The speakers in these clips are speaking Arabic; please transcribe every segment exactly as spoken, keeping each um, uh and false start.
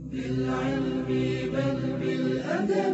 بالعلم بل بالأدب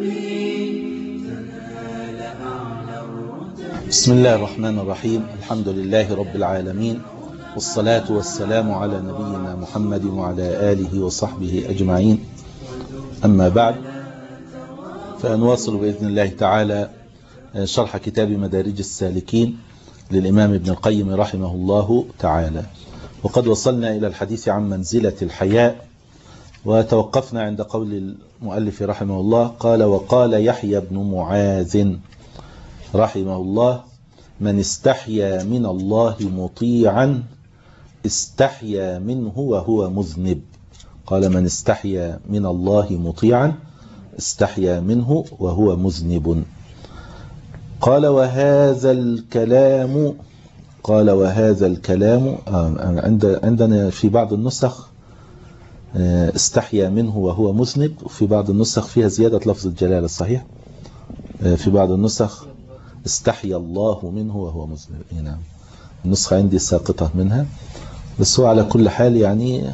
تنال أعلى الرتب. بسم الله الرحمن الرحيم. الحمد لله رب العالمين، والصلاة والسلام على نبينا محمد وعلى آله وصحبه أجمعين. أما بعد، فنواصل بإذن الله تعالى شرح كتاب مدارج السالكين للإمام ابن القيم رحمه الله تعالى، وقد وصلنا إلى الحديث عن منزلة الحياء، وتوقفنا عند قول المؤلف رحمه الله قال: وقال يحيى بن معاذ رحمه الله: من استحيا من الله مطيعا استحيا منه وهو مذنب. قال: من استحيا من الله مطيعا استحيا منه وهو مذنب. قال: وهذا الكلام قال وهذا الكلام عند عندنا في بعض النسخ استحيا منه وهو مذنب، وفي بعض النسخ فيها زيادة لفظ الجلالة. الصحيح في بعض النسخ استحيا الله منه وهو مذنب. نعم، النسخة عندي ساقطة منها، بس هو على كل حال يعني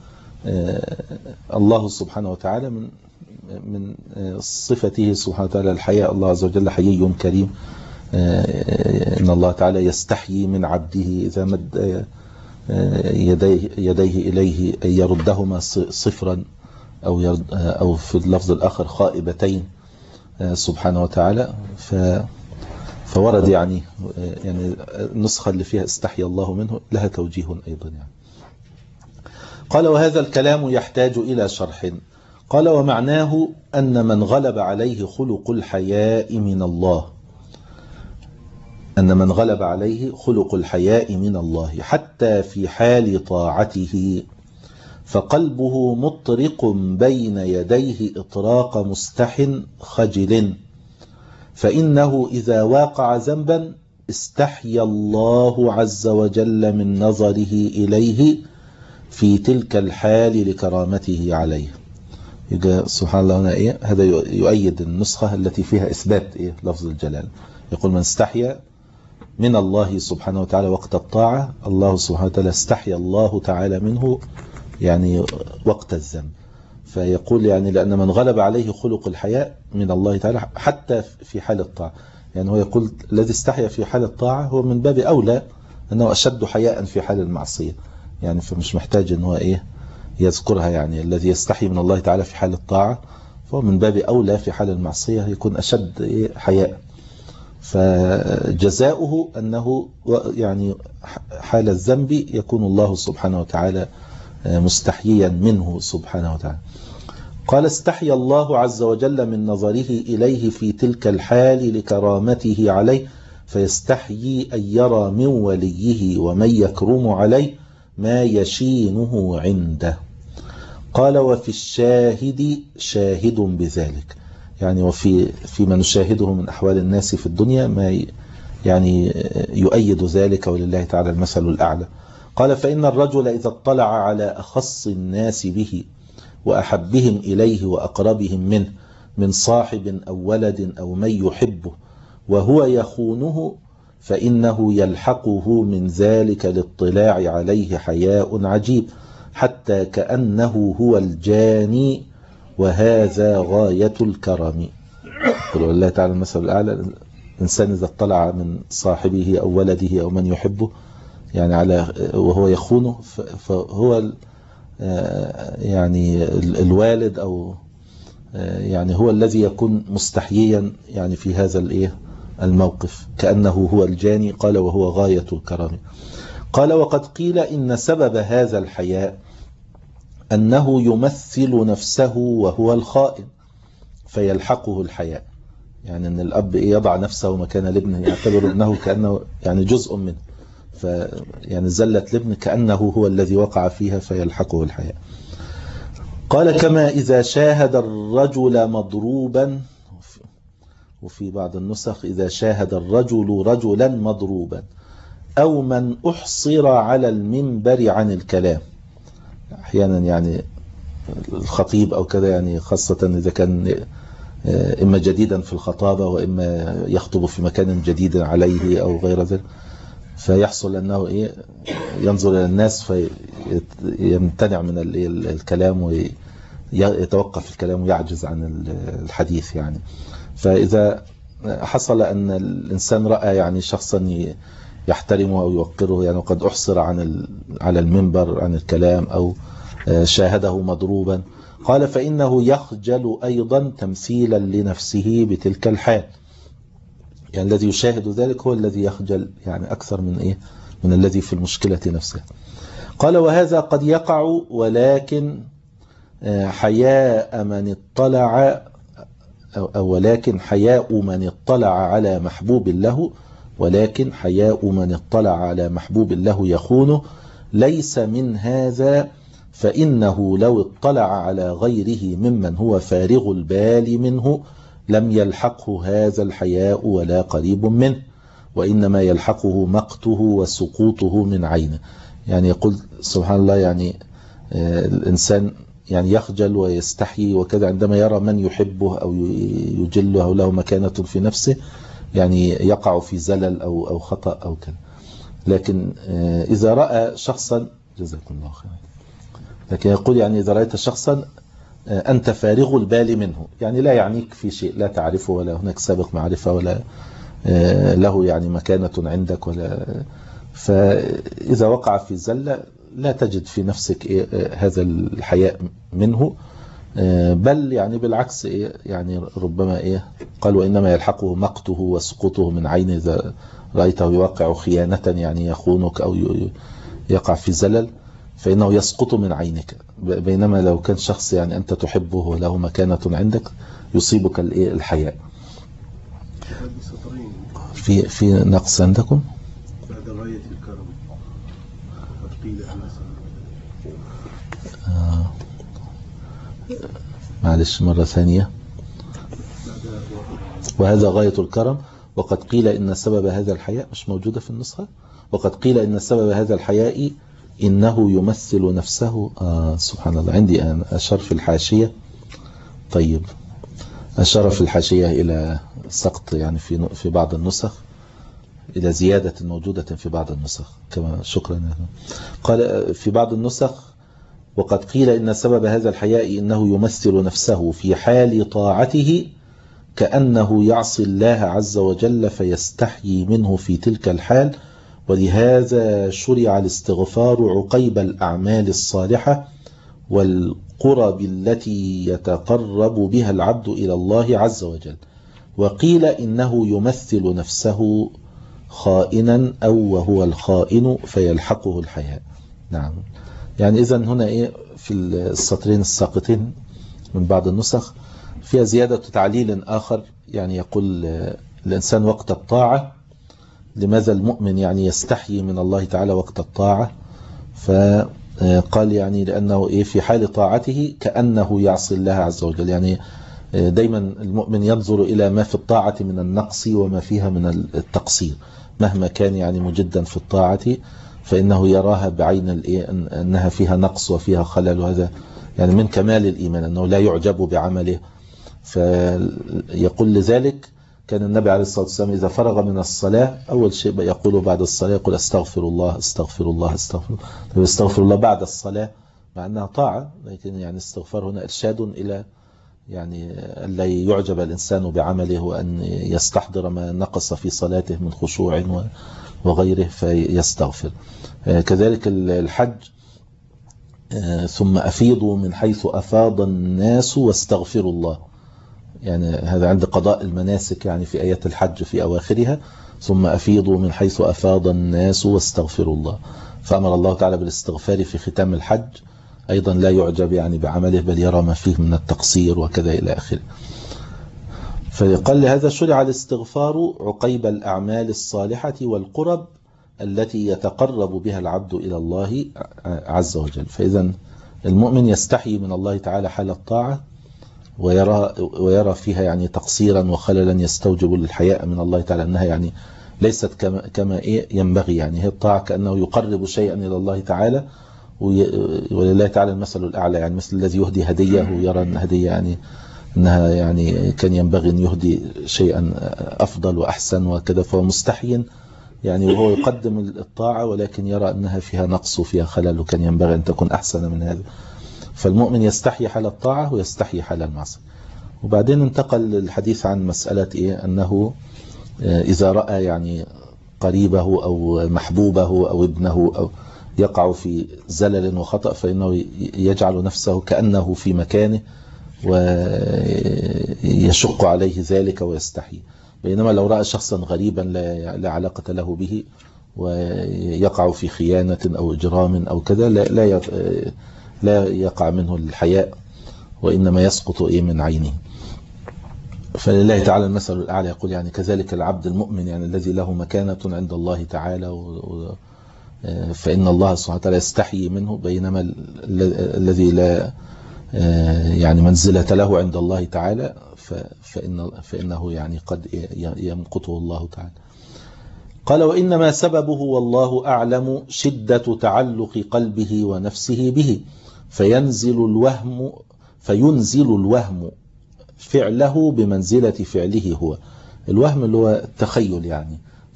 الله سبحانه وتعالى من من صفته سبحانه وتعالى الحياء. الله عز وجل حيي كريم، إن الله تعالى يستحيي من عبده إذا مد يديه, يديه إليه أن يردهما صفرا أو, يرد أو في اللفظ الآخر خائبتين سبحانه وتعالى. ف فورد يعني يعني النسخة اللي فيها استحيا الله منه لها توجيه أيضا يعني. قال: وهذا الكلام يحتاج إلى شرح. قال: ومعناه أن من غلب عليه خلق الحياء من الله أن من غلب عليه خلق الحياء من الله حتى في حال طاعته فقلبه مطرق بين يديه إطراق مستح خجل، فإنه إذا واقع ذنبا استحيا الله عز وجل من نظره إليه في تلك الحال لكرامته عليه. يبقى سبحان الله هنا إيه؟ هذا يؤيد النسخة التي فيها إثبات إيه؟ لفظ الجلال. يقول: من استحيا من الله سبحانه وتعالى وقت الطاعة، الله سبحانه وتعالى استحيا الله تعالى منه يعني وقت الذنب. فيقول يعني لأن من غلب عليه خلق الحياء من الله تعالى حتى في حال الطاعة، يعني هو يقول الذي استحيا في حال الطاعة هو من باب أولى أنه أشد حياء في حال المعصية، يعني فمش محتاج أنه إيه يذكرها. يعني الذي يستحي من الله تعالى في حال الطاعة فهو من باب أولى في حال المعصية يكون أشد إيه حياء. فجزاؤه أنه يعني حال الذنب يكون الله سبحانه وتعالى مستحييا منه سبحانه وتعالى. قال: استحيا الله عز وجل من نظره إليه في تلك الحال لكرامته عليه، فيستحيي أن يرى من وليه ومن يكرم عليه ما يشينه عنده. قال: وفي الشاهد شاهد بذلك، يعني وفي فيما نشاهده من أحوال الناس في الدنيا ما يعني يؤيد ذلك، ولله تعالى المثل الأعلى. قال: فإن الرجل إذا اطلع على أخص الناس به وأحبهم إليه وأقربهم منه من صاحب أو ولد أو من يحبه وهو يخونه، فإنه يلحقه من ذلك الاطلاع عليه حياء عجيب حتى كأنه هو الجاني، وهذا غاية الكرم. قل الله تعالى المثل الأعلى. الإنسان إذا اطلع من صاحبه أو ولده أو من يحبه يعني على وهو يخونه، فهو يعني الوالد أو يعني هو الذي يكون مستحييا يعني في هذا الايه الموقف كأنه هو الجاني. قال: وهو غاية الكرم. قال: وقد قيل إن سبب هذا الحياء أنه يمثل نفسه وهو الخائن فيلحقه الحياء، يعني أن الأب يضع نفسه مكان الابن، يعتبر ابنه كأنه يعني جزء منه، فيعني زلة الابن كأنه هو الذي وقع فيها فيلحقه الحياء. قال: كما إذا شاهد الرجل مضروبا، وفي بعض النسخ إذا شاهد الرجل رجلا مضروبا، أو من أحصر على المنبر عن الكلام. أحيانا يعني الخطيب أو كذا، يعني خاصة إذا كان إما جديدا في الخطابة وإما يخطب في مكان جديد عليه أو غير ذلك، فيحصل أنه إيه ينظر إلى الناس فيمتنع من الكلام يتوقف الكلام ويعجز عن الحديث يعني. فإذا حصل أن الإنسان رأى يعني شخصا يحترمه أو يوقره، يعني وقد أحصر عن على المنبر عن الكلام أو شاهده مضروبا، قال فإنه يخجل أيضا تمثيلا لنفسه بتلك الحال. يعني الذي يشاهد ذلك هو الذي يخجل يعني أكثر من إيه من الذي في المشكلة نفسها. قال وهذا قد يقع، ولكن حياء من اطلع أو ولكن حياء من اطلع على محبوب له ولكن حياء من اطلع على محبوب له يخونه ليس من هذا، فإنه لو اطلع على غيره ممن هو فارغ البال منه لم يلحقه هذا الحياء ولا قريب منه، وإنما يلحقه مقته وسقوطه من عينه. يعني يقول سبحان الله، يعني الإنسان يعني يخجل ويستحيي وكذا عندما يرى من يحبه أو يجله أو له مكانة في نفسه، يعني يقع في زلل أو أو خطأ أو كذا. لكن إذا رأى شخصا، جزاكم الله خيرا، لكن يقول يعني إذا رأيت شخصا أنت فارغ البال منه، يعني لا يعنيك في شيء، لا تعرفه ولا هناك سابق معرفة ولا له يعني مكانة عندك ولا، فإذا وقع في زلة لا تجد في نفسك إيه هذا الحياء منه، بل يعني بالعكس إيه يعني ربما إيه قال وإنما يلحقه مقته وسقوطه من عينه. إذا رأيته يوقع خيانة يعني يخونك أو يقع في زلل فإنه يسقط من عينك، بينما لو كان شخص يعني أنت تحبه وله مكانة عندك يصيبك الحياء. في في نقص عندكم بعد غاية الكرم قيل آه. معلش مرة ثانية. وهذا غاية الكرم وقد قيل إن سبب هذا الحياء، مش موجودة في النسخة، وقد قيل إن سبب هذا الحياء إنه يمثل نفسه. آه سبحان الله، عندي أنا أشار في الحاشية. طيب أشار في الحاشية إلى سقط يعني في في بعض النسخ، إلى زيادة موجودة في بعض النسخ كما شكرا. قال في بعض النسخ وقد قيل إن سبب هذا الحياء إنه يمثل نفسه في حال طاعته كأنه يعصي الله عز وجل فيستحيي منه في تلك الحال، ولهذا شرع الاستغفار عقيب الأعمال الصالحة والقرب التي يتقرب بها العبد إلى الله عز وجل. وقيل إنه يمثل نفسه خائنا أو وهو الخائن فيلحقه الحياء. نعم، يعني إذن هنا إيه في السطرين الساقطين من بعض النسخ فيها زيادة تعليل آخر، يعني يقول الإنسان وقت الطاعة، لماذا المؤمن يعني يستحيي من الله تعالى وقت الطاعة؟ فقال يعني لأنه إيه في حال طاعته كأنه يعصي الله عز وجل، يعني دايما المؤمن ينظر إلى ما في الطاعة من النقص وما فيها من التقصير، مهما كان يعني مجدا في الطاعة فإنه يراها بعين الإيه أنها فيها نقص وفيها خلل، وهذا يعني من كمال الإيمان أنه لا يعجب بعمله. فيقول لذلك كان النبي عليه الصلاة والسلام إذا فرغ من الصلاة أول شيء يقول بعد الصلاة يقول أستغفر الله أستغفر الله أستغفر الله أستغفر الله بعد الصلاة، مع أنها طاعة، لكن يعني استغفار هنا إرشاد إلى يعني ألا يعجب الإنسان بعمله وأن يستحضر ما نقص في صلاته من خشوع وغيره فيستغفر. كذلك الحج ثم أفيضوا من حيث أفاض الناس واستغفروا الله، يعني هذا عند قضاء المناسك يعني في آيات الحج في أواخرها ثم أفيضوا من حيث أفاض الناس واستغفروا الله، فأمر الله تعالى بالاستغفار في ختام الحج، أيضا لا يعجب يعني بعمله بل يرى ما فيه من التقصير وكذا إلى آخره. فقال لهذا شرع الاستغفار عقيب الأعمال الصالحة والقرب التي يتقرب بها العبد إلى الله عز وجل. فإذا المؤمن يستحي من الله تعالى حال الطاعة ويرى, ويرى فيها يعني تقصيرا وخللا يستوجب الحياء من الله تعالى، أنها يعني ليست كما, كما إيه ينبغي، يعني هي الطاعة كأنه يقرب شيئا إلى الله تعالى، ولله تعالى المثل الأعلى، يعني مثل الذي يهدي هدية ويرى أن هدية يعني أنها يعني كان ينبغي أن يهدي شيئا أفضل وأحسن وكذا، فهو مستحي يعني وهو يقدم الطاعة ولكن يرى أنها فيها نقص وفيها خلل وكان ينبغي أن تكون أحسن من هذا. فالمؤمن يستحي حال الطاعة ويستحي حال المعصية. وبعدين انتقل الحديث عن مسألة إيه أنه إذا رأى يعني قريبه أو محبوبه أو ابنه أو يقع في زلل وخطأ فإنه يجعل نفسه كأنه في مكانه ويشق عليه ذلك ويستحي. بينما لو رأى شخصا غريبا لا علاقة له به ويقع في خيانة أو إجرام أو كذا لا لا يقع منه الحياء وإنما يسقط إيه من عينه. فلله تعالى المثل الأعلى يقول يعني كذلك العبد المؤمن يعني الذي له مكانة عند الله تعالى و فإن الله سبحانه وتعالى يستحيي منه، بينما الذي لا يعني منزلة له عند الله تعالى فإن فإنه يعني قد يمقته الله تعالى. قال وإنما سببه والله أعلم شدة تعلق قلبه ونفسه به، فينزل الوهم فينزل الوهم فعله بمنزلة فعله هو. الوهم اللي هو التخيل يعني،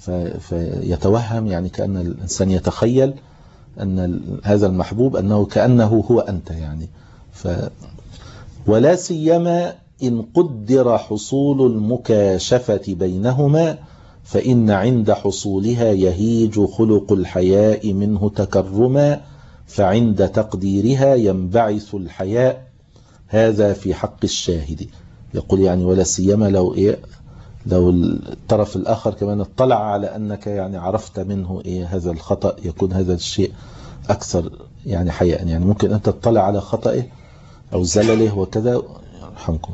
فيتوهم يعني كأن الإنسان يتخيل أن هذا المحبوب أنه كأنه هو أنت يعني. ف ولا سيما إن قدر حصول المكاشفة بينهما، فإن عند حصولها يهيج خلق الحياء منه تكرما، فعند تقديرها ينبعث الحياء، هذا في حق الشاهد. يقول يعني ولا سيما لو إيه لو الطرف الآخر كمان اطلع على أنك يعني عرفت منه إيه هذا الخطأ، يكون هذا الشيء أكثر يعني حياء. يعني ممكن أنت تطلع على خطأه أو زلله وكذا يرحمكم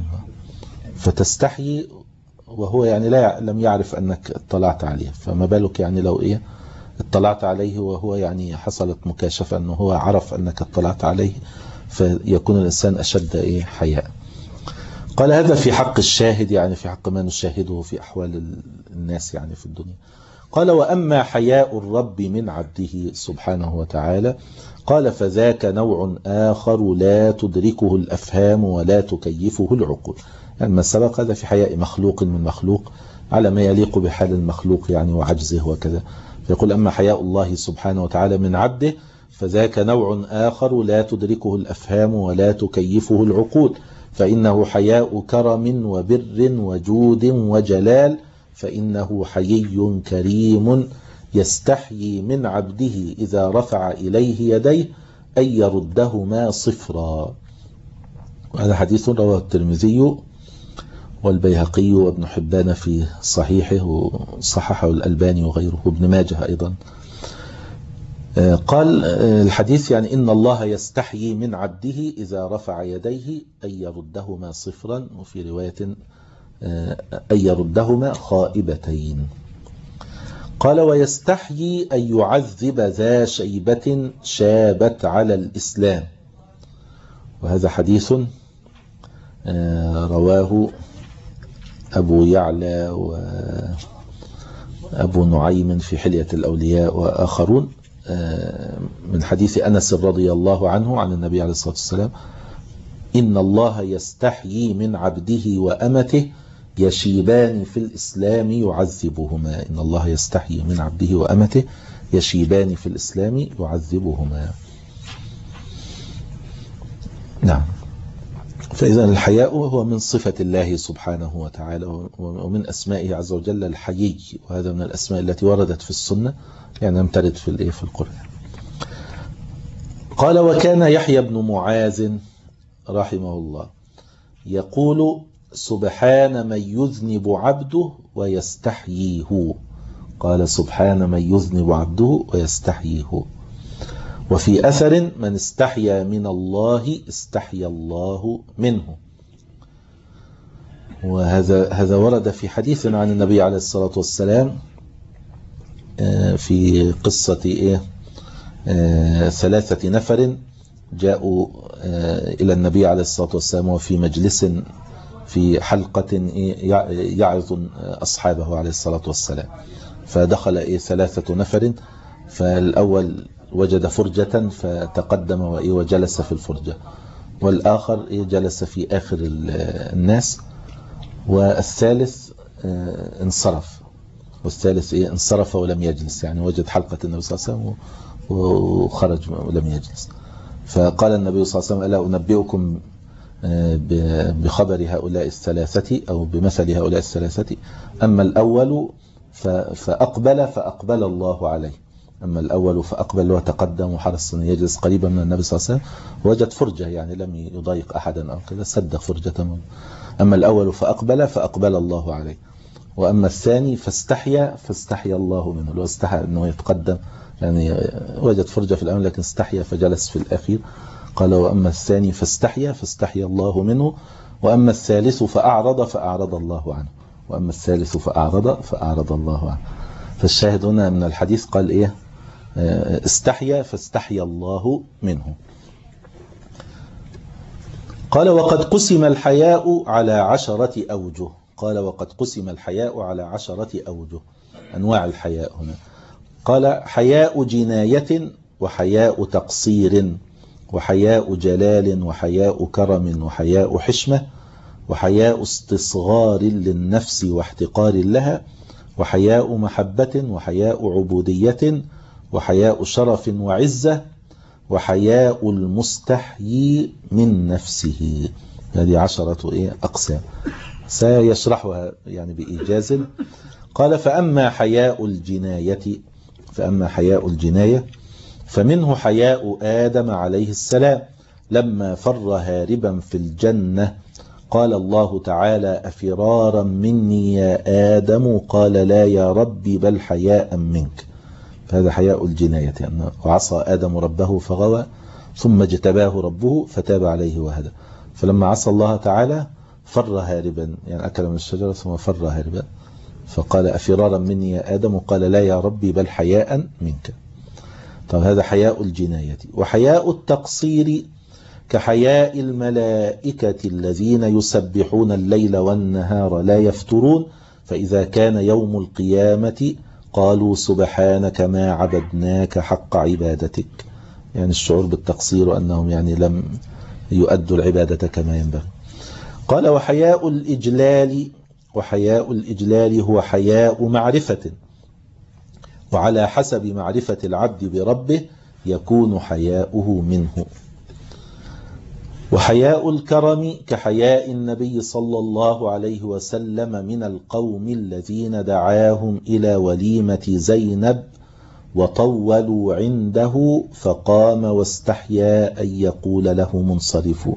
فتستحي وهو يعني لا لم يعرف أنك اطلعت عليه، فما بالك يعني لو إيه اطلعت عليه وهو يعني حصلت مكاشفة أنه هو عرف أنك اطلعت عليه، فيكون الإنسان أشد إيه حياء. قال هذا في حق الشاهد يعني في حق ما نشاهده في أحوال الناس يعني في الدنيا. قال وأما حياء الرب من عبده سبحانه وتعالى قال فذاك نوع آخر لا تدركه الأفهام ولا تكيفه العقول. يعني ما سبق هذا في حياء مخلوق من مخلوق على ما يليق بحال المخلوق يعني وعجزه وكذا. فيقول أما حياء الله سبحانه وتعالى من عبده فذاك نوع آخر لا تدركه الأفهام ولا تكيفه العقول، فإنه حياء كرم وبر وجود وجلال، فإنه حيي كريم يستحيي من عبده إذا رفع إليه يديه أن يردهما صفرا. وهذا حديث رواه الترمذي والبيهقي وابن حبان في صحيحه وصححه الألباني وغيره وابن ماجه أيضا. قال الحديث يعني إن الله يستحيي من عبده إذا رفع يديه أن يردهما صفرا، وفي رواية أن يردهما خائبتين. قال ويستحيي أن يعذب ذا شيبة شابت على الإسلام. وهذا حديث رواه أبو يعلى وأبو نعيم في حلية الأولياء وآخرون من حديث أنس رضي الله عنه عن النبي عليه الصلاة والسلام إن الله يستحيي من عبده وأمته يشيبان في الإسلام يعذبهما. إن الله يستحيي من عبده وأمته يشيبان في الإسلام يعذبهما. نعم. فإذا الحياء هو من صفة الله سبحانه وتعالى ومن أسمائه عز وجل الحيي، وهذا من الأسماء التي وردت في السنة يعني لم ترد في في القرآن. قال وكان يحيى بن معاذ رحمه الله يقول سبحان من يذنب عبده ويستحييه. قال سبحان من يذنب عبده ويستحييه. وفي أثر من استحيا من الله استحيا الله منه. وهذا هذا ورد في حديث عن النبي عليه الصلاة والسلام في قصة إيه ثلاثة نفر جاءوا إلى النبي عليه الصلاة والسلام وفي مجلس في حلقة يعظ أصحابه عليه الصلاة والسلام، فدخل إيه ثلاثة نفر، فالأول وجد فرجة فتقدم وجلس في الفرجة، والآخر جلس في آخر الناس، والثالث انصرف والثالث إيه انصرف ولم يجلس، يعني وجد حلقة النبي صلى الله عليه وسلم وخرج ولم يجلس. فقال النبي صلى الله عليه وسلم: ألا أنبئكم بخبر هؤلاء الثلاثة أو بمثل هؤلاء الثلاثة؟ أما الأول فأقبل فأقبل الله عليه. أما الأول فأقبل وتقدم وحرص أن يجلس قريبا من النبي صلى الله عليه وسلم، وجد فرجة يعني لم يضايق أحدا أو كذا، سد فرجة منه. أما الأول فأقبل فأقبل الله عليه. وأما الثاني فاستحيا فاستحيا الله منه، لو استحى أنه يتقدم يعني وجد فرجة في الأول لكن استحيا فجلس في الأخير. قال: وأما الثاني فاستحيا فاستحيا الله منه. وأما الثالث فأعرض فأعرض الله عنه. وأما الثالث فأعرض فأعرض الله عنه. فالشاهد هنا من الحديث قال إيه؟ استحيا فاستحيا الله منه. قال: وقد قسم الحياء على عشرة أوجه. قال: وقد قسم الحياء على عشرة أوجه، أنواع الحياء هنا. قال: حياء جناية، وحياء تقصير، وحياء جلال، وحياء كرم، وحياء حشمة، وحياء استصغار للنفس واحتقار لها، وحياء محبة، وحياء عبودية، وحياء شرف وعزة، وحياء المستحيي من نفسه. هذه عشرة إيه أقسام سيشرحها يعني بإيجاز. قال: فأما حياء الجناية فأما حياء الجناية فمنه حياء آدم عليه السلام لما فر هاربا في الجنة. قال الله تعالى: أفرارا مني يا آدم؟ قال: لا يا ربي بل حياء منك. فهذا حياء الجناية، يعني وعصى آدم ربه فغوى ثم اجتباه ربه فتاب عليه وهدى. فلما عصى الله تعالى فر هاربا، يعني أكل من الشجرة ثم فر هاربا، فقال: أفرارا مني يا آدم؟ قال: لا يا ربي بل حياء منك. طب هذا حياء الجناية. وحياء التقصير كحياء الملائكة الذين يسبحون الليل والنهار لا يفترون، فإذا كان يوم القيامة قالوا: سبحانك ما عبدناك حق عبادتك. يعني الشعور بالتقصير وأنهم يعني لم يؤدوا العبادة كما ينبغي. قال: وحياء الإجلال وحياء الإجلال هو حياء معرفة، وعلى حسب معرفة العبد بربه يكون حياؤه منه. وحياء الكرم كحياء النبي صلى الله عليه وسلم من القوم الذين دعاهم إلى وليمة زينب وطولوا عنده فقام واستحيا أن يقول له منصرفوا.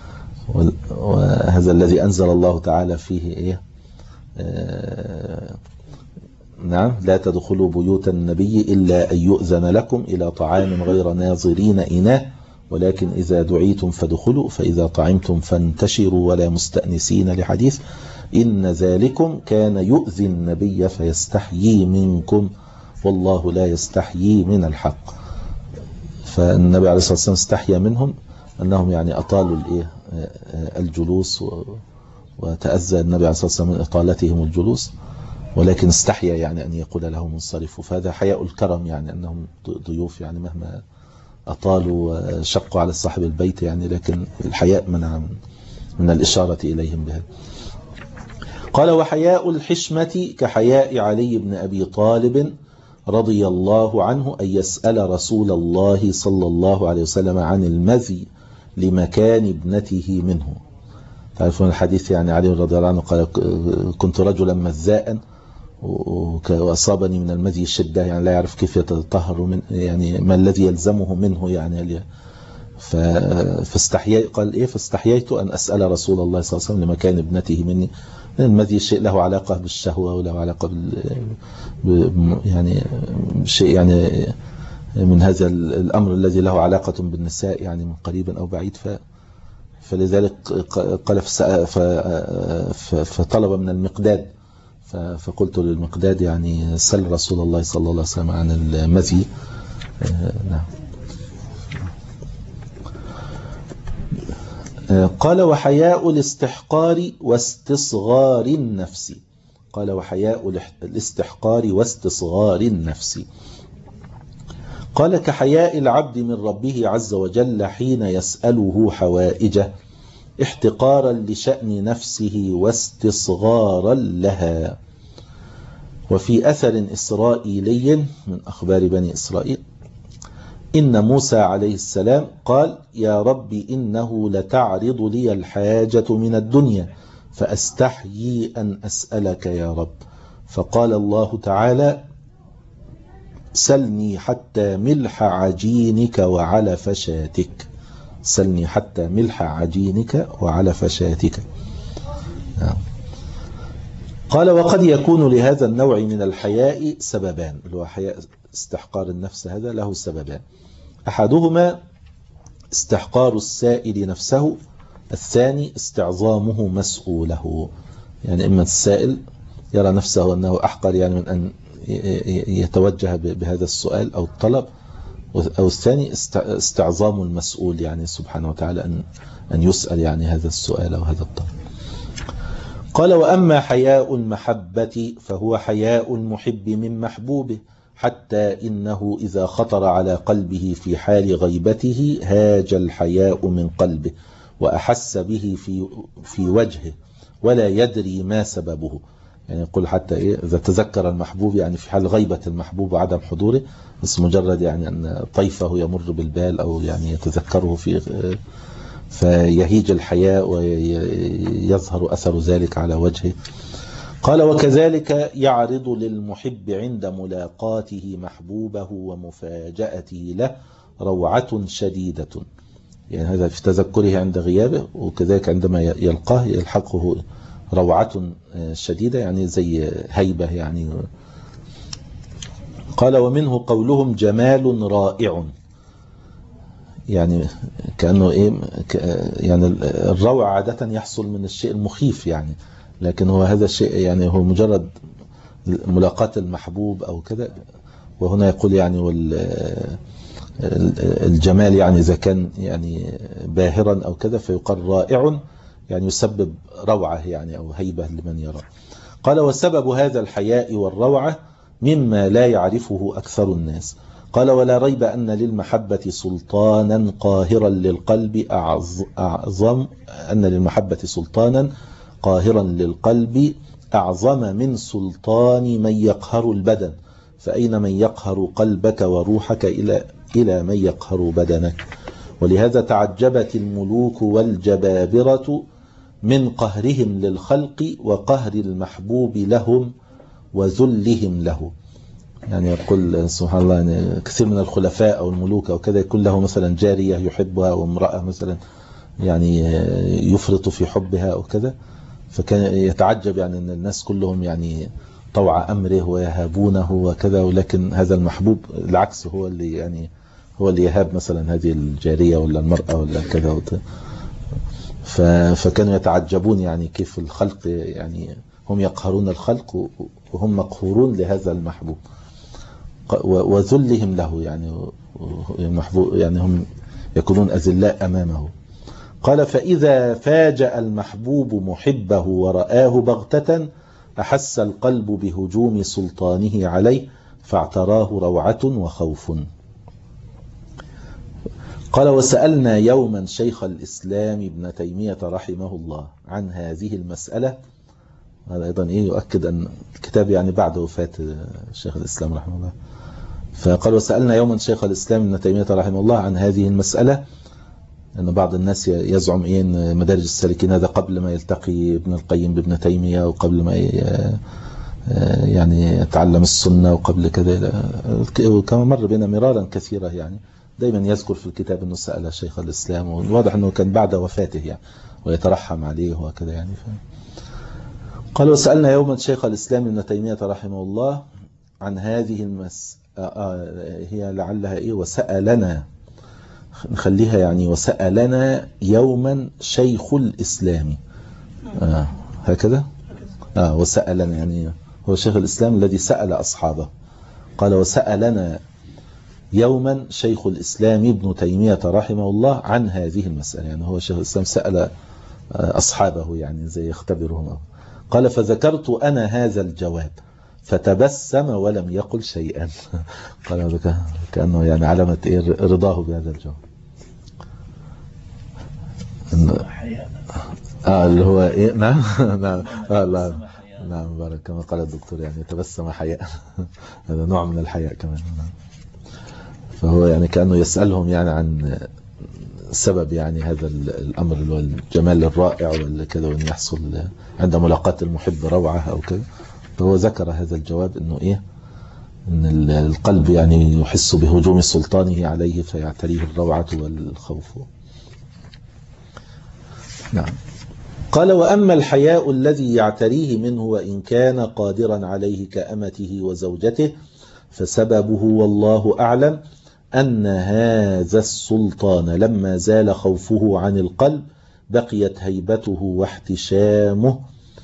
وهذا الذي أنزل الله تعالى فيه إيه؟ آه نعم: لا تدخلوا بيوت النبي إلا أن يؤذن لكم إلى طعام غير ناظرين إناه ولكن إذا دعيتم فادخلوا فإذا طعمتم فانتشروا ولا مستأنسين لحديث إن ذلكم كان يؤذي النبي فيستحيي منكم والله لا يستحيي من الحق. فالنبي عليه الصلاة والسلام استحيا منهم أنهم يعني أطالوا الجلوس، وتأذى النبي عليه الصلاة والسلام من إطالتهم الجلوس، ولكن استحيا يعني أن يقول لهم انصرفوا. فهذا حياء الكرم، يعني أنهم ضيوف يعني مهما أطالوا وشقوا على صاحب البيت يعني، لكن الحياء منع من الإشارة إليهم بهذا. قال: وحياء الحشمة كحياء علي بن أبي طالب رضي الله عنه أن يسأل رسول الله صلى الله عليه وسلم عن المذي لمكان ابنته منه. تعرفون الحديث يعني علي رضي الله عنه قال: كنت رجلا مذاء وأصابني من المذي شدة، يعني لا يعرف كيف يتطهر من يعني ما الذي يلزمه منه يعني. فاستحيي قال إيه فاستحييت أن أسأل رسول الله صلى الله عليه وسلم لمكان ابنته مني. المذي شيء له علاقة بالشهوة وله علاقة بال يعني شيء يعني من هذا الأمر الذي له علاقة بالنساء يعني من قريب أو بعيد. ف فلذلك قال فطلب من المقداد، فقلت للمقداد يعني سل رسول الله صلى الله عليه وسلم عن المذي. نعم. قال: وحياء الاستحقار واستصغار النفس. قال: وحياء الاستحقار واستصغار النفس. قال: كحياء العبد من ربه عز وجل حين يسأله حوائجه احتقارا لشأن نفسه واستصغارا لها. وفي أثر إسرائيلي من أخبار بني إسرائيل إن موسى عليه السلام قال يا رب إنه لتعرض لي الحاجة من الدنيا فأستحيي أن أسألك يا رب. فقال الله تعالى سلني حتى ملح عجينك وعلف شاتك. سلني حتى ملح عجينك وعلف شاتك. قال وقد يكون لهذا النوع من الحياء سببان، اللي هو حياء استحقار النفس، هذا له سببان. أحدهما استحقار السائل نفسه، الثاني استعظامه مسؤوله. يعني إما السائل يرى نفسه أنه أحقر يعني من أن يتوجه بهذا السؤال أو الطلب، أو الثاني استعظام المسؤول يعني سبحانه وتعالى أن أن يسأل يعني هذا السؤال أو هذا الطلب. قال وأما حياء المحبة فهو حياء المحب من محبوبه، حتى إنه إذا خطر على قلبه في حال غيبته هاج الحياء من قلبه وأحس به في في وجهه ولا يدري ما سببه. يعني يقول حتى إيه إذا تذكر المحبوب يعني في حال غيبة المحبوب وعدم حضوره، بس مجرد يعني أن طيفه يمر بالبال أو يعني يتذكره في فيهيج الحياء ويظهر أثر ذلك على وجهه. قال وكذلك يعرض للمحب عند ملاقاته محبوبه ومفاجأته له روعة شديدة، يعني هذا في تذكره عند غيابه، وكذلك عندما يلقاه يلحقه روعة شديدة يعني زي هيبة يعني. قال ومنه قولهم جمال رائع، يعني كأنه إيه يعني الروع عادة يحصل من الشيء المخيف يعني، لكن هو هذا الشيء يعني هو مجرد ملاقاة المحبوب أو كذا. وهنا يقول يعني والجمال يعني إذا كان يعني باهرا أو كذا فيقال رائع يعني يسبب روعة يعني أو هيبة لمن يرى. قال وسبب هذا الحياء والروعة مما لا يعرفه أكثر الناس. قال ولا ريب أن للمحبة سلطانا قاهرا للقلب أعظم أن للمحبة سلطانا قاهرا للقلب أعظم من سلطان من يقهر البدن، فأين من يقهر قلبك وروحك إلى إلى من يقهر بدنك. ولهذا تعجبت الملوك والجبابرة من قهرهم للخلق وقهر المحبوب لهم وذلهم له. يعني يقول سبحان الله يعني كثير من الخلفاء أو الملوك أو كذا يكون له مثلا جارية يحبها وامرأة مثلا يعني يفرط في حبها أو كذا، فكان يتعجب يعني أن الناس كلهم يعني طوع أمره ويهابونه وكذا، ولكن هذا المحبوب العكس هو اللي يعني هو اللي يهاب مثلا هذه الجارية ولا المرأة ولا كذا. فكانوا يتعجبون يعني كيف الخلق يعني هم يقهرون الخلق وهم مقهورون لهذا المحبوب وذلهم له يعني المحبوب يعني هم يكونون أذلاء أمامه. قال فإذا فاجأ المحبوب محبه ورآه بغتة أحس القلب بهجوم سلطانه عليه فاعتراه روعة وخوف. قال وسألنا يوما شيخ الإسلام ابن تيمية رحمه الله عن هذه المسألة. هذا أيضا إيه يؤكد أن الكتاب يعني بعد وفاة شيخ الإسلام رحمه الله. فقال وسألنا يوما شيخ الإسلام ابن تيمية رحمه الله عن هذه المسألة، أن بعض الناس يزعم إيه أن مدارج السالكين هذا قبل ما يلتقي ابن القيم بابن تيمية وقبل ما يعني يتعلم السنة وقبل كذا، وكما مر بنا مرارا كثيرة يعني دايما يذكر في الكتاب أنه سأل شيخ الإسلام، وواضح أنه كان بعد وفاته يعني ويترحم عليه وكذا يعني. قال وسألنا يوما شيخ الإسلام ابن تيمية رحمه الله عن هذه المسألة، هي لعلها إيه وسألنا، نخليها يعني وسألنا يوما شيخ الإسلام آه هكذا آه وسألنا يعني هو شيخ الإسلام الذي سأل أصحابه. قال وسألنا يوما شيخ الإسلام ابن تيمية رحمه الله عن هذه المسألة، يعني هو شيخ الإسلام سأل أصحابه يعني زي يختبرهم. قال فذكرت أنا هذا الجواب فتبسم ولم يقل شيئا. قال كأنه يعني علامة إيه رضاه بهذا الجواب. آه اللي هو إيه نعم نعم آه لا نعم بارك كما قال الدكتور يعني تبسم حياء. هذا نوع من الحياء كمان. فهو يعني كأنه يسألهم يعني عن سبب يعني هذا الأمر اللي هو الجمال الرائع ولا كذا، وأن يحصل عند ملاقاة المحب روعة أو كذا. فهو ذكر هذا الجواب أنه إيه، أن القلب يعني يحس بهجوم سلطانه عليه فيعتريه الروعة والخوف. نعم. قال وأما الحياء الذي يعتريه منه وإن كان قادرا عليه كأمته وزوجته فسببه والله أعلم أن هذا السلطان لما زال خوفه عن القلب بقيت هيبته واحتشامه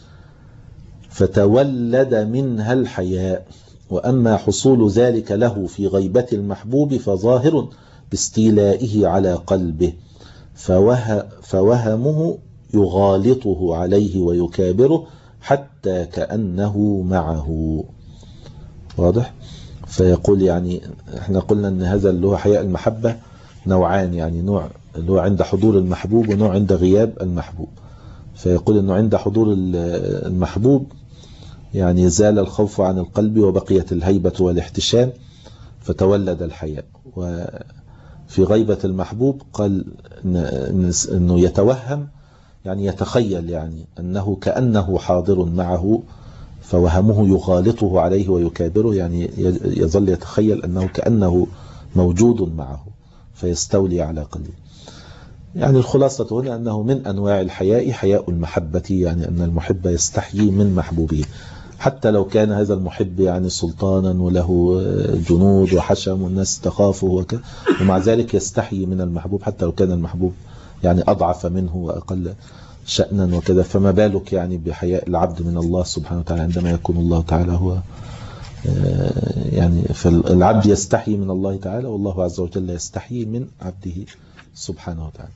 فتولد منها الحياء. وأما حصول ذلك له في غيبة المحبوب فظاهر باستيلائه على قلبه، فوه فوهمه يغالطه عليه ويكابره حتى كأنه معه. واضح؟ فيقول يعني احنا قلنا ان هذا اللي هو حياء المحبة نوعان، يعني نوع اللي هو عند حضور المحبوب ونوع عند غياب المحبوب. فيقول انه عند حضور المحبوب يعني زال الخوف عن القلب وبقيت الهيبة والاحتشام فتولد الحياء. وفي غيبة المحبوب قال انه يتوهم يعني يتخيل يعني انه كأنه حاضر معه، فوهمه يغالطه عليه ويكابره، يعني يظل يتخيل أنه كأنه موجود معه فيستولي على قلبه. يعني الخلاصة هنا أنه من أنواع الحياء حياء المحبة، يعني أن المحب يستحيي من محبوبه حتى لو كان هذا المحب يعني سلطانا وله جنود وحشم والناس تخافه وكذا، ومع ذلك يستحيي من المحبوب حتى لو كان المحبوب يعني أضعف منه وأقل شأنا وكذا. فما بالك يعني بحياء العبد من الله سبحانه وتعالى عندما يكون الله تعالى هو يعني، فالعبد يستحي من الله تعالى والله عز وجل يستحي من عبده سبحانه وتعالى.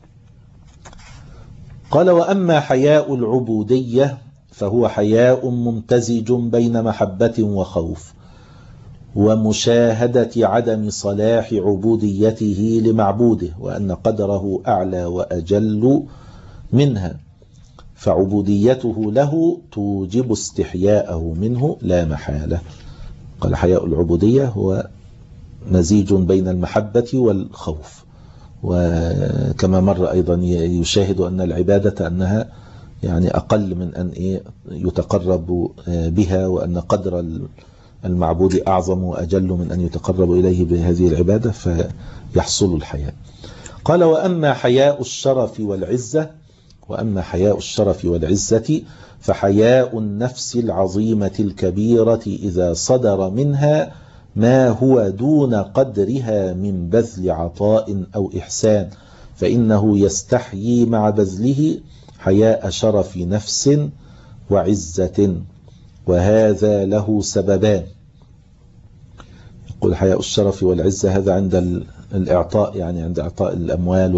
قال وأما حياء العبودية فهو حياء ممتزج بين محبة وخوف ومشاهدة عدم صلاح عبوديته لمعبوده وأن قدره أعلى وأجل منها، فعبوديته له توجب استحياءه منه لا محالة. قال حياء العبودية هو مزيج بين المحبة والخوف، وكما مر أيضا يشاهد أن العبادة أنها يعني أقل من أن يتقرب بها، وأن قدر المعبود أعظم وأجل من أن يتقرب إليه بهذه العبادة فيحصل الحياء. قال وأما حياء الشرف والعزة وأما حياء الشرف والعزة فحياء النفس العظيمة الكبيرة إذا صدر منها ما هو دون قدرها من بذل عطاء أو إحسان، فإنه يستحيي مع بذله حياء شرف نفس وعزة، وهذا له سببان. يقول حياء الشرف والعزة هذا عند الإعطاء، يعني عند إعطاء الأموال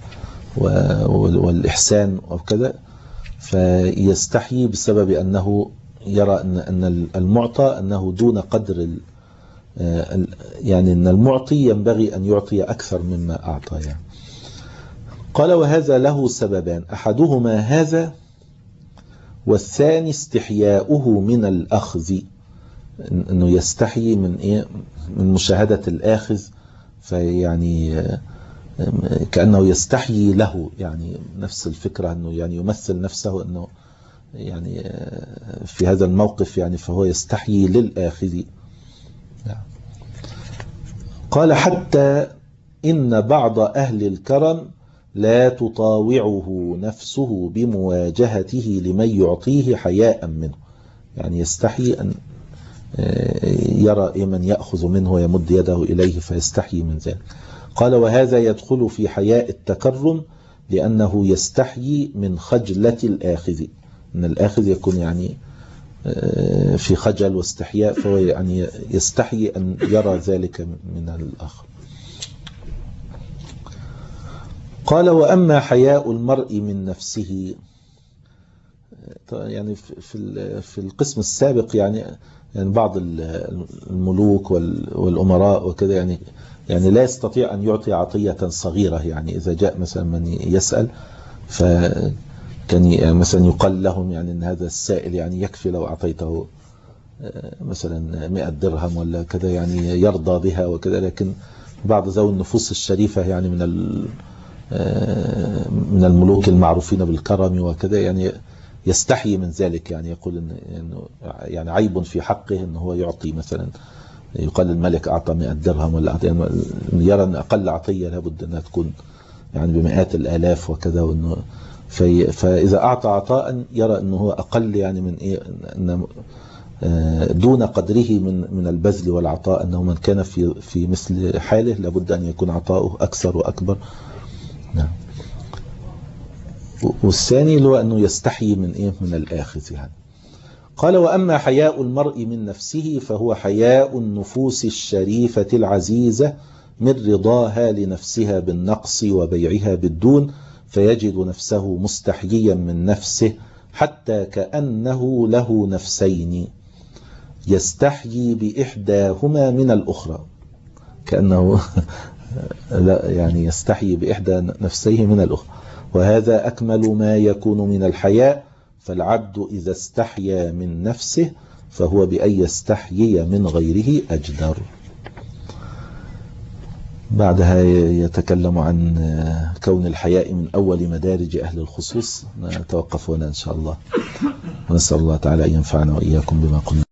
والإحسان وكذا، فيستحيي بسبب أنه يرى أن المعطى أنه دون قدر، يعني أن المعطي ينبغي أن يعطي أكثر مما أعطى يعني. قال وهذا له سببان، أحدهما هذا والثاني استحياؤه من الأخذ، أنه يستحيي من إيه؟ من مشاهدة الآخذ، فيعني كأنه يستحيي له، يعني نفس الفكرة أنه يعني يمثل نفسه أنه يعني في هذا الموقف يعني فهو يستحيي للآخذ. قال حتى إن بعض أهل الكرم لا تطاوعه نفسه بمواجهته لمن يعطيه حياء منه، يعني يستحي أن يرى من يأخذ منه ويمد يده إليه فيستحي من ذلك. قال وهذا يدخل في حياء التكرم لأنه يستحي من خجلة الآخذ، أن الآخذ يكون يعني في خجل واستحياء، فهو يعني يستحي أن يرى ذلك من الآخر. قال وأما حياء المرء من نفسه، يعني في في القسم السابق يعني يعني بعض الملوك والأمراء وكذا يعني يعني لا يستطيع أن يعطي عطية صغيرة، يعني إذا جاء مثلا من يسأل فكان مثلا يقال لهم يعني أن هذا السائل يعني يكفي لو أعطيته مثلا مئة درهم ولا كذا، يعني يرضى بها وكذا، لكن بعض ذوي النفوس الشريفة يعني من من الملوك المعروفين بالكرم وكذا، يعني يستحي من ذلك، يعني يقول إن يعني عيب في حقه أنه هو يعطي مثلا، يقال الملك أعطى مئة درهم ولا أعطى، يعني يرى أن أقل عطية لابد أنها تكون يعني بمئات الآلاف وكذا، وأنه في فإذا أعطى عطاء يرى أنه هو أقل يعني من إيه، أن دون قدره من من البذل والعطاء، أنه من كان في في مثل حاله لابد أن يكون عطاؤه أكثر وأكبر. نعم. والثاني اللي هو أنه يستحي من إيه، من الآخذ يعني. قال: وأما حياء المرء من نفسه فهو حياء النفوس الشريفة العزيزة من رضاها لنفسها بالنقص وبيعها بالدون، فيجد نفسه مستحييا من نفسه حتى كأنه له نفسين يستحيي بإحداهما من الأخرى، كأنه لا يعني يستحيي بإحدى نفسيه من الأخرى. وهذا أكمل ما يكون من الحياء، فالعبد إذا استحيا من نفسه فهو بأن يستحيي من غيره أجدر. بعدها يتكلم عن كون الحياء من أول مدارج أهل الخصوص. نتوقف هنا إن شاء الله، ونسأل الله تعالى أن ينفعنا وإياكم بما قلنا.